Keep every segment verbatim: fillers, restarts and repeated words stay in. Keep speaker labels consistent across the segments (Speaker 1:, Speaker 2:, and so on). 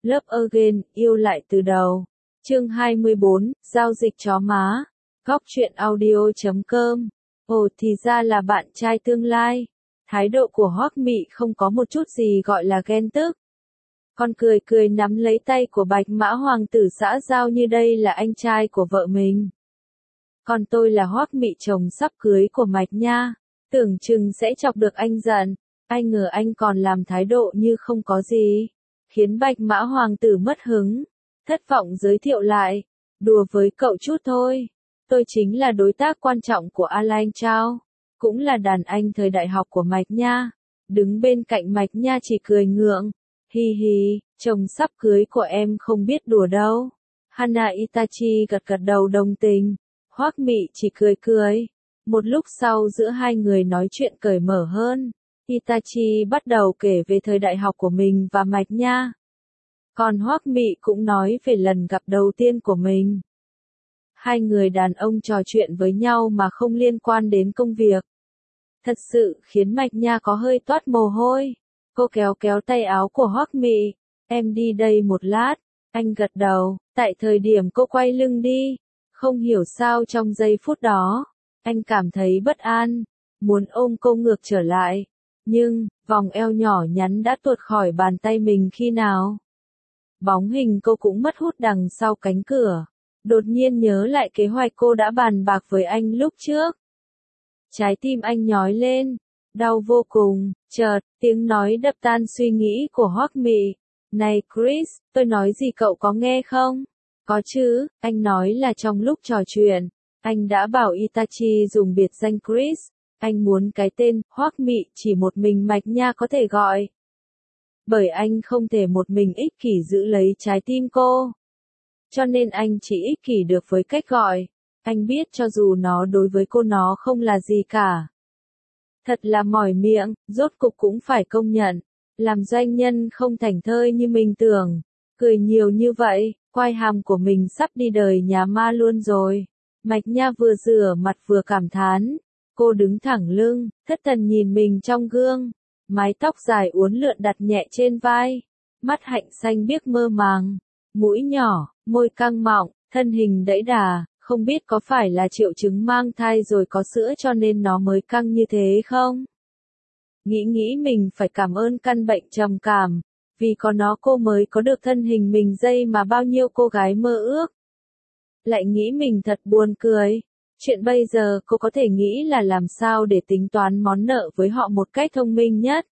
Speaker 1: Love Again, yêu lại từ đầu. Chương hai mươi bốn, giao dịch chó má. Góc truyện audio chấm com. Ồ thì ra là bạn trai tương lai. Thái độ của Hoắc Mị không có một chút gì gọi là ghen tức. Con cười cười nắm lấy tay của Bạch Mã Hoàng tử xã giao như đây là anh trai của vợ mình. Còn tôi là Hoắc Mị chồng sắp cưới của Mạch Nha. Tưởng chừng sẽ chọc được anh giận. Ai ngờ anh còn làm thái độ như không có gì. Khiến Bạch Mã Hoàng tử mất hứng. Thất vọng giới thiệu lại. Đùa với cậu chút thôi. Tôi chính là đối tác quan trọng của Alain Chao. Cũng là đàn anh thời đại học của Mạch Nha. Đứng bên cạnh Mạch Nha chỉ cười ngượng. Hi hi, chồng sắp cưới của em không biết đùa đâu. Hana Itachi gật gật đầu đồng tình. Hoắc Mị chỉ cười cười. Một lúc sau giữa hai người nói chuyện cởi mở hơn. Itachi bắt đầu kể về thời đại học của mình và Mạch Nha. Còn Hoắc Mị cũng nói về lần gặp đầu tiên của mình. Hai người đàn ông trò chuyện với nhau mà không liên quan đến công việc. Thật sự khiến Mạch Nha có hơi toát mồ hôi. Cô kéo kéo tay áo của Hoắc Mị. Em đi đây một lát. Anh gật đầu. Tại thời điểm cô quay lưng đi. Không hiểu sao trong giây phút đó. Anh cảm thấy bất an. Muốn ôm cô ngược trở lại. Nhưng, vòng eo nhỏ nhắn đã tuột khỏi bàn tay mình khi nào. Bóng hình cô cũng mất hút đằng sau cánh cửa. Đột nhiên nhớ lại kế hoạch cô đã bàn bạc với anh lúc trước. Trái tim anh nhói lên. Đau vô cùng. Chợt, tiếng nói đập tan suy nghĩ của Hoắc Mị. Này Chris, tôi nói gì cậu có nghe không? Có chứ, anh nói là trong lúc trò chuyện. Anh đã bảo Itachi dùng biệt danh Chris. Anh muốn cái tên Hoắc Mị chỉ một mình Mạch Nha có thể gọi. Bởi anh không thể một mình ích kỷ giữ lấy trái tim cô. Cho nên anh chỉ ích kỷ được với cách gọi. Anh biết cho dù nó đối với cô nó không là gì cả. Thật là mỏi miệng, rốt cục cũng phải công nhận. Làm doanh nhân không thảnh thơi như mình tưởng. Cười nhiều như vậy, quai hàm của mình sắp đi đời nhà ma luôn rồi. Mạch Nha vừa rửa mặt vừa cảm thán. Cô đứng thẳng lưng, thất thần nhìn mình trong gương. Mái tóc dài uốn lượn đặt nhẹ trên vai. Mắt hạnh xanh biếc mơ màng. Mũi nhỏ, môi căng mọng, thân hình đẫy đà. Không biết có phải là triệu chứng mang thai rồi có sữa cho nên nó mới căng như thế không? Nghĩ nghĩ mình phải cảm ơn căn bệnh trầm cảm. Vì có nó cô mới có được thân hình mình dây mà bao nhiêu cô gái mơ ước. Lại nghĩ mình thật buồn cười. Chuyện bây giờ cô có thể nghĩ là làm sao để tính toán món nợ với họ một cách thông minh nhất.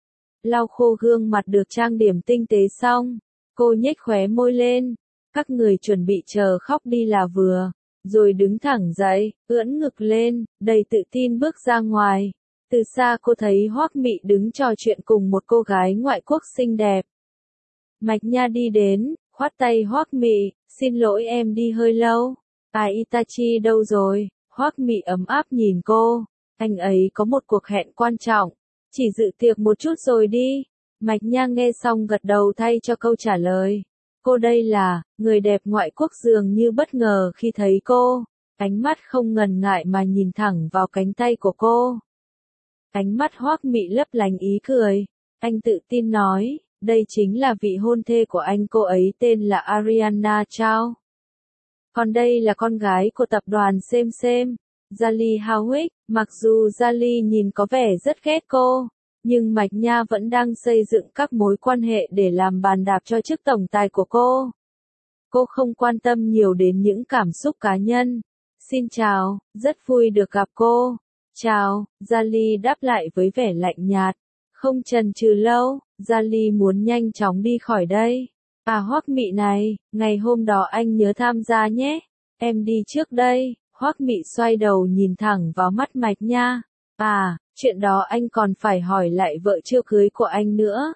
Speaker 1: Lau khô gương mặt được trang điểm tinh tế xong. Cô nhếch khóe môi lên. Các người chuẩn bị chờ khóc đi là vừa. Rồi đứng thẳng dậy, ưỡn ngực lên, đầy tự tin bước ra ngoài. Từ xa cô thấy Hoắc Mị đứng trò chuyện cùng một cô gái ngoại quốc xinh đẹp. Mạch Nha đi đến, khoát tay Hoắc Mị, xin lỗi em đi hơi lâu. À Itachi đâu rồi? Hoắc Mị ấm áp nhìn cô. Anh ấy có một cuộc hẹn quan trọng. Chỉ dự tiệc một chút rồi đi. Mạch Nha nghe xong gật đầu thay cho câu trả lời. Cô đây là, người đẹp ngoại quốc dường như bất ngờ khi thấy cô. Ánh mắt không ngần ngại mà nhìn thẳng vào cánh tay của cô. Ánh mắt Hoắc Mị lấp lánh ý cười. Anh tự tin nói, đây chính là vị hôn thê của anh, cô ấy tên là Ariana Chao. Còn đây là con gái của tập đoàn Xem Xem, Jali Howick. Mặc dù Jali nhìn có vẻ rất ghét cô, nhưng Mạch Nha vẫn đang xây dựng các mối quan hệ để làm bàn đạp cho chức tổng tài của cô. Cô không quan tâm nhiều đến những cảm xúc cá nhân. Xin chào, rất vui được gặp cô. Chào, Jali đáp lại với vẻ lạnh nhạt. Không chần chừ lâu, Jali muốn nhanh chóng đi khỏi đây. À Hoắc Mị này, ngày hôm đó anh nhớ tham gia nhé. Em đi trước đây. Hoắc Mị xoay đầu nhìn thẳng vào mắt Mạch Nha. À, chuyện đó anh còn phải hỏi lại vợ chưa cưới của anh nữa.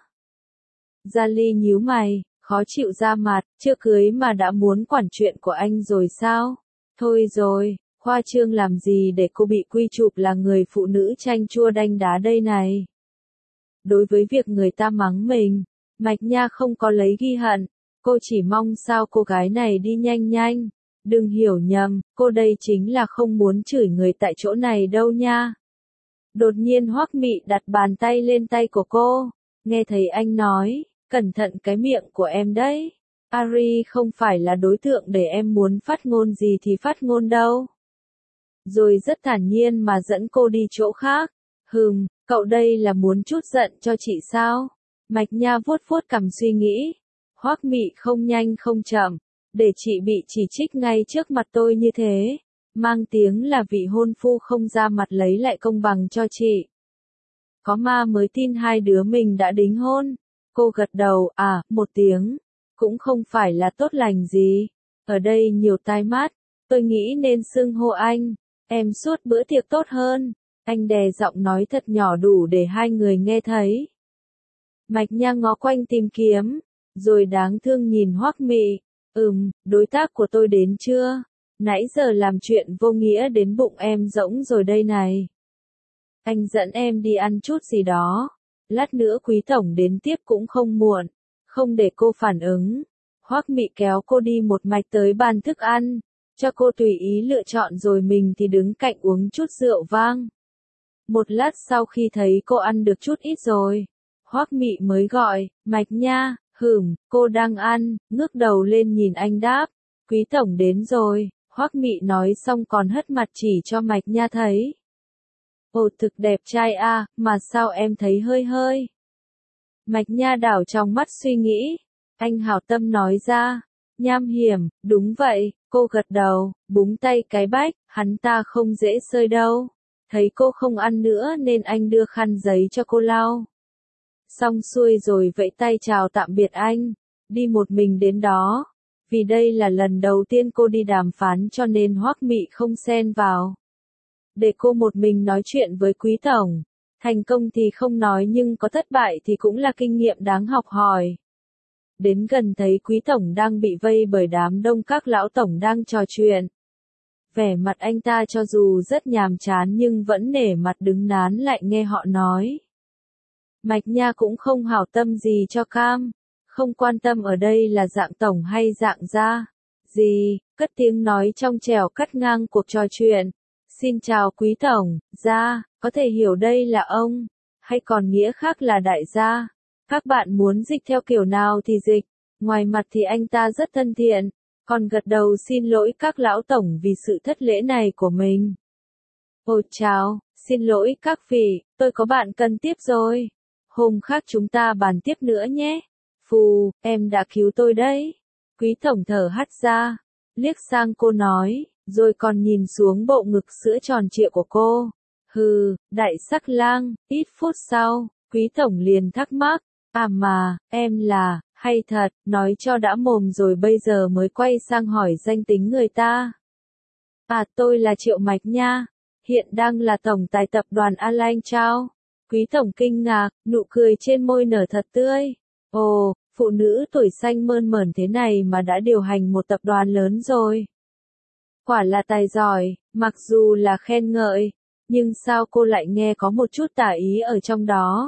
Speaker 1: Jali nhíu mày, khó chịu ra mặt, chưa cưới mà đã muốn quản chuyện của anh rồi sao? Thôi rồi, khoa trương làm gì để cô bị quy chụp là người phụ nữ chanh chua đanh đá đây này. Đối với việc người ta mắng mình, Mạch Nha không có lấy ghi hận. Cô chỉ mong sao cô gái này đi nhanh nhanh. Đừng hiểu nhầm, cô đây chính là không muốn chửi người tại chỗ này đâu nha. Đột nhiên Hoắc Mị đặt bàn tay lên tay của cô. Nghe thấy anh nói, cẩn thận cái miệng của em đấy. Ari không phải là đối tượng để em muốn phát ngôn gì thì phát ngôn đâu. Rồi rất thản nhiên mà dẫn cô đi chỗ khác. Hừm, cậu đây là muốn chút giận cho chị sao? Mạch Nha vuốt vuốt cằm suy nghĩ. Hoắc Mị không nhanh không chậm, để chị bị chỉ trích ngay trước mặt tôi như thế, mang tiếng là vị hôn phu không ra mặt lấy lại công bằng cho chị. Có ma mới tin hai đứa mình đã đính hôn. Cô gật đầu, à, một tiếng, cũng không phải là tốt lành gì. Ở đây nhiều tai mắt, tôi nghĩ nên xưng hô anh, em suốt bữa tiệc tốt hơn. Anh đè giọng nói thật nhỏ đủ để hai người nghe thấy. Mạch Nha ngó quanh tìm kiếm, rồi đáng thương nhìn Hoắc Mị. Ừm, đối tác của tôi đến chưa? Nãy giờ làm chuyện vô nghĩa đến bụng em rỗng rồi đây này. Anh dẫn em đi ăn chút gì đó. Lát nữa Quý tổng đến tiếp cũng không muộn. Không để cô phản ứng, Hoắc Mị kéo cô đi một mạch tới bàn thức ăn, cho cô tùy ý lựa chọn rồi mình thì đứng cạnh uống chút rượu vang. Một lát sau khi thấy cô ăn được chút ít rồi, Hoắc Mị mới gọi, Mạch Nha. Hửm, cô đang ăn, ngước đầu lên nhìn anh đáp, Quý tổng đến rồi. Hoắc Mị nói xong còn hất mặt chỉ cho Mạch Nha thấy. Ồ, thực đẹp trai a, mà sao em thấy hơi hơi. Mạch Nha đảo trong mắt suy nghĩ. Anh hảo tâm nói ra. Nham hiểm, đúng vậy, cô gật đầu, búng tay cái bách, hắn ta không dễ sơi đâu. Thấy cô không ăn nữa nên anh đưa khăn giấy cho cô lau. Xong xuôi rồi vẫy tay chào tạm biệt anh, đi một mình đến đó. Vì đây là lần đầu tiên cô đi đàm phán cho nên Hoắc Mị không xen vào. Để cô một mình nói chuyện với Quý tổng. Thành công thì không nói nhưng có thất bại thì cũng là kinh nghiệm đáng học hỏi. Đến gần thấy Quý tổng đang bị vây bởi đám đông các lão tổng đang trò chuyện. Vẻ mặt anh ta cho dù rất nhàm chán nhưng vẫn nể mặt đứng nán lại nghe họ nói. Mạch Nha cũng không hảo tâm gì cho cam, không quan tâm ở đây là dạng tổng hay dạng gia. Gì, cất tiếng nói trong trẻo cắt ngang cuộc trò chuyện. Xin chào Quý tổng, gia, có thể hiểu đây là ông, hay còn nghĩa khác là đại gia. Các bạn muốn dịch theo kiểu nào thì dịch, ngoài mặt thì anh ta rất thân thiện, còn gật đầu xin lỗi các lão tổng vì sự thất lễ này của mình. Ôi chào, xin lỗi các vị, tôi có bạn cần tiếp rồi. Hôm khác chúng ta bàn tiếp nữa nhé. Phù, em đã cứu tôi đấy. Quý tổng thở hắt ra, liếc sang cô nói, rồi còn nhìn xuống bộ ngực sữa tròn trịa của cô. Hừ, đại sắc lang, ít phút sau, Quý tổng liền thắc mắc, à mà, em là, hay thật, nói cho đã mồm rồi bây giờ mới quay sang hỏi danh tính người ta. À, tôi là Triệu Mạch Nha, hiện đang là tổng tài tập đoàn Align Trao. Quý tổng kinh ngạc, nụ cười trên môi nở thật tươi. Ồ, phụ nữ tuổi xanh mơn mởn thế này mà đã điều hành một tập đoàn lớn rồi. Quả là tài giỏi, mặc dù là khen ngợi, nhưng sao cô lại nghe có một chút tả ý ở trong đó.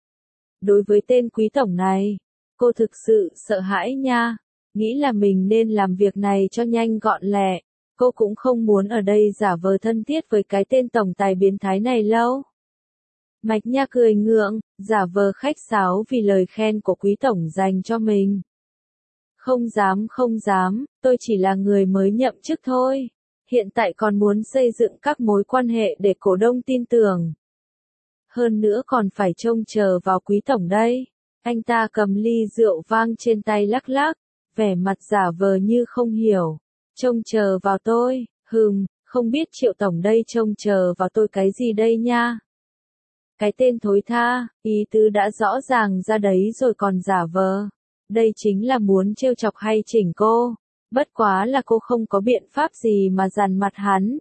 Speaker 1: Đối với tên Quý tổng này, cô thực sự sợ hãi nha, nghĩ là mình nên làm việc này cho nhanh gọn lẹ. Cô cũng không muốn ở đây giả vờ thân thiết với cái tên tổng tài biến thái này lâu. Mạch Nha cười ngượng, giả vờ khách sáo vì lời khen của Quý tổng dành cho mình. Không dám không dám, tôi chỉ là người mới nhậm chức thôi. Hiện tại còn muốn xây dựng các mối quan hệ để cổ đông tin tưởng. Hơn nữa còn phải trông chờ vào Quý tổng đây. Anh ta cầm ly rượu vang trên tay lắc lắc, vẻ mặt giả vờ như không hiểu. Trông chờ vào tôi, hừm, không biết Triệu tổng đây trông chờ vào tôi cái gì đây nha. Cái tên thối tha, ý tứ đã rõ ràng ra đấy rồi còn giả vờ. Đây chính là muốn trêu chọc hay chỉnh cô. Bất quá là cô không có biện pháp gì mà dằn mặt hắn.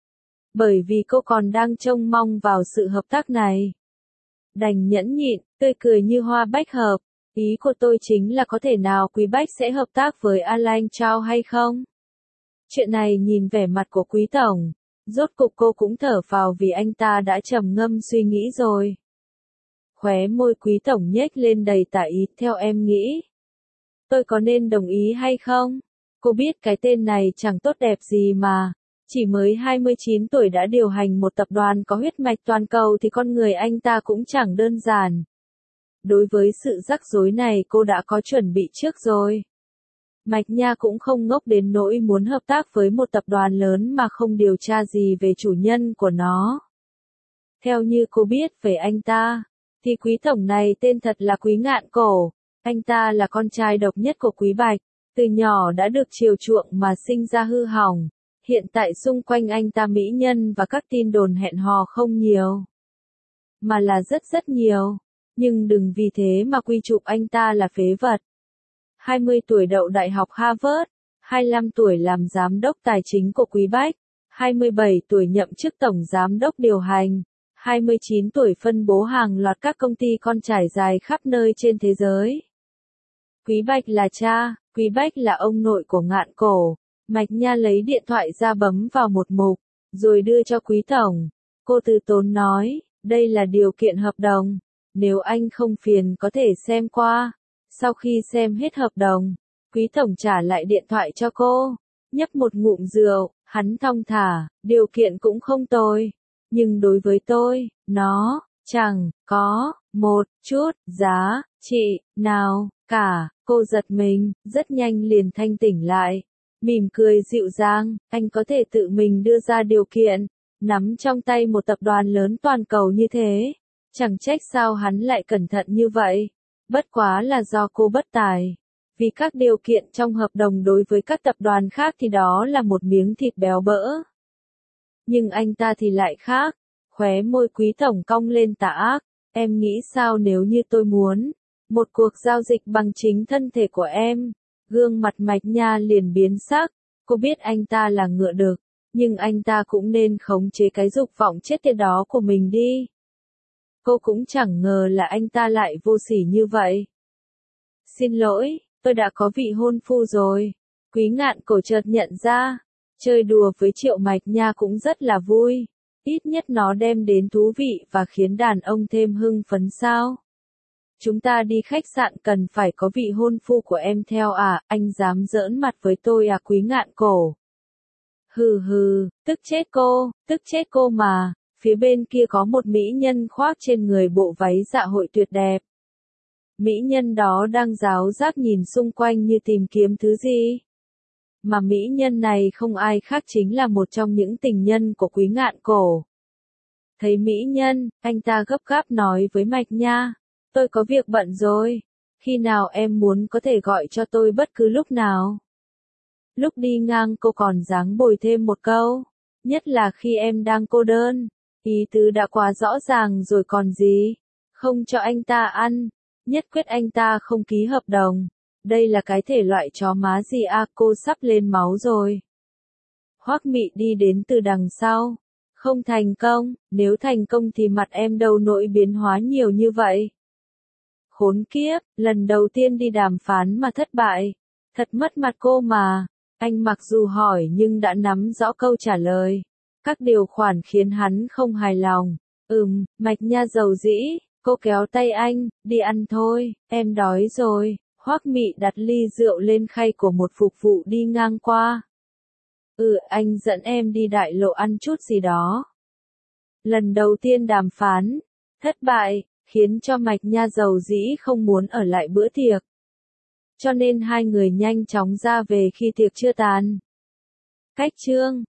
Speaker 1: Bởi vì cô còn đang trông mong vào sự hợp tác này. Đành nhẫn nhịn, tươi cười như hoa bách hợp. Ý của tôi chính là có thể nào Quý Bách sẽ hợp tác với Align Trao hay không? Chuyện này nhìn vẻ mặt của Quý tổng, rốt cục cô cũng thở phào vì anh ta đã trầm ngâm suy nghĩ rồi. Khóe môi Quý tổng nhếch lên đầy tà ý, theo em nghĩ. Tôi có nên đồng ý hay không? Cô biết cái tên này chẳng tốt đẹp gì mà. Chỉ mới hai mươi chín tuổi đã điều hành một tập đoàn có huyết mạch toàn cầu thì con người anh ta cũng chẳng đơn giản. đối với sự rắc rối này cô đã có chuẩn bị trước rồi. Mạch Nha cũng không ngốc đến nỗi muốn hợp tác với một tập đoàn lớn mà không điều tra gì về chủ nhân của nó. Theo như cô biết về anh ta, thì quý tổng này tên thật là Quý Ngạn Cổ. Anh ta là con trai độc nhất của Quý Bạch, từ nhỏ đã được chiều chuộng mà sinh ra hư hỏng. Hiện tại xung quanh anh ta mỹ nhân và các tin đồn hẹn hò không nhiều, mà là rất rất nhiều. Nhưng đừng vì thế mà quy chụp anh ta là phế vật. hai mươi tuổi đậu Đại học Harvard, hai mươi lăm tuổi làm giám đốc tài chính của Quý Bách, hai mươi bảy tuổi nhậm chức tổng giám đốc điều hành, hai mươi chín tuổi phân bố hàng loạt các công ty con trải dài khắp nơi trên thế giới. Quý Bạch là cha, Quý Bách là ông nội của Ngạn Cổ. Mạch Nha lấy điện thoại ra bấm vào một mục, rồi đưa cho Quý tổng. Cô từ tốn nói, đây là điều kiện hợp đồng, nếu anh không phiền có thể xem qua. Sau khi xem hết hợp đồng, Quý tổng trả lại điện thoại cho cô, nhấp một ngụm rượu, hắn thong thả, điều kiện cũng không tồi, nhưng đối với tôi, nó chẳng có một chút giá trị nào cả. Cô giật mình, rất nhanh liền thanh tỉnh lại, mỉm cười dịu dàng, anh có thể tự mình đưa ra điều kiện, nắm trong tay một tập đoàn lớn toàn cầu như thế, chẳng trách sao hắn lại cẩn thận như vậy. Bất quá là do cô bất tài, vì các điều kiện trong hợp đồng đối với các tập đoàn khác thì đó là một miếng thịt béo bỡ. Nhưng anh ta thì lại khác, khóe môi Quý tổng cong lên tà ác, em nghĩ sao nếu như tôi muốn một cuộc giao dịch bằng chính thân thể của em. Gương mặt Mạch Nha liền biến sắc, cô biết anh ta là ngựa đực, nhưng anh ta cũng nên khống chế cái dục vọng chết tiệt đó của mình đi. Cô cũng chẳng ngờ là anh ta lại vô sỉ như vậy. Xin lỗi, tôi đã có vị hôn phu rồi. Quý Ngạn Cổ chợt nhận ra, chơi đùa với Triệu Mạch Nha cũng rất là vui. Ít nhất nó đem đến thú vị và khiến đàn ông thêm hưng phấn sao. Chúng ta đi khách sạn cần phải có vị hôn phu của em theo à, anh dám giỡn mặt với tôi à Quý Ngạn Cổ. Hừ hừ, tức chết cô, tức chết cô mà, phía bên kia có một mỹ nhân khoác trên người bộ váy dạ hội tuyệt đẹp. Mỹ nhân đó đang ráo rác nhìn xung quanh như tìm kiếm thứ gì. Mà mỹ nhân này không ai khác chính là một trong những tình nhân của Quý Ngạn Cổ. Thấy mỹ nhân, anh ta gấp gáp nói với Mạch Nha. Tôi có việc bận rồi, khi nào em muốn có thể gọi cho tôi bất cứ lúc nào. Lúc đi ngang cô còn dáng bồi thêm một câu, nhất là khi em đang cô đơn, ý tứ đã quá rõ ràng rồi còn gì, không cho anh ta ăn, nhất quyết anh ta không ký hợp đồng, đây là cái thể loại chó má gì à, cô sắp lên máu rồi. Hoắc Mị đi đến từ đằng sau, không thành công, nếu thành công thì mặt em đâu nỗi biến hóa nhiều như vậy. Khốn kiếp, lần đầu tiên đi đàm phán mà thất bại. Thật mất mặt cô mà. Anh mặc dù hỏi nhưng đã nắm rõ câu trả lời. Các điều khoản khiến hắn không hài lòng. Ừm, Mạch Nha dầu dĩ. Cô kéo tay anh, đi ăn thôi, em đói rồi. Hoắc Mị đặt ly rượu lên khay của một phục vụ đi ngang qua. Ừ, anh dẫn em đi đại lộ ăn chút gì đó. Lần đầu tiên đàm phán, thất bại, khiến cho Mạch Nha dầu dĩ không muốn ở lại bữa tiệc. Cho nên hai người nhanh chóng ra về khi tiệc chưa tàn. Cách chương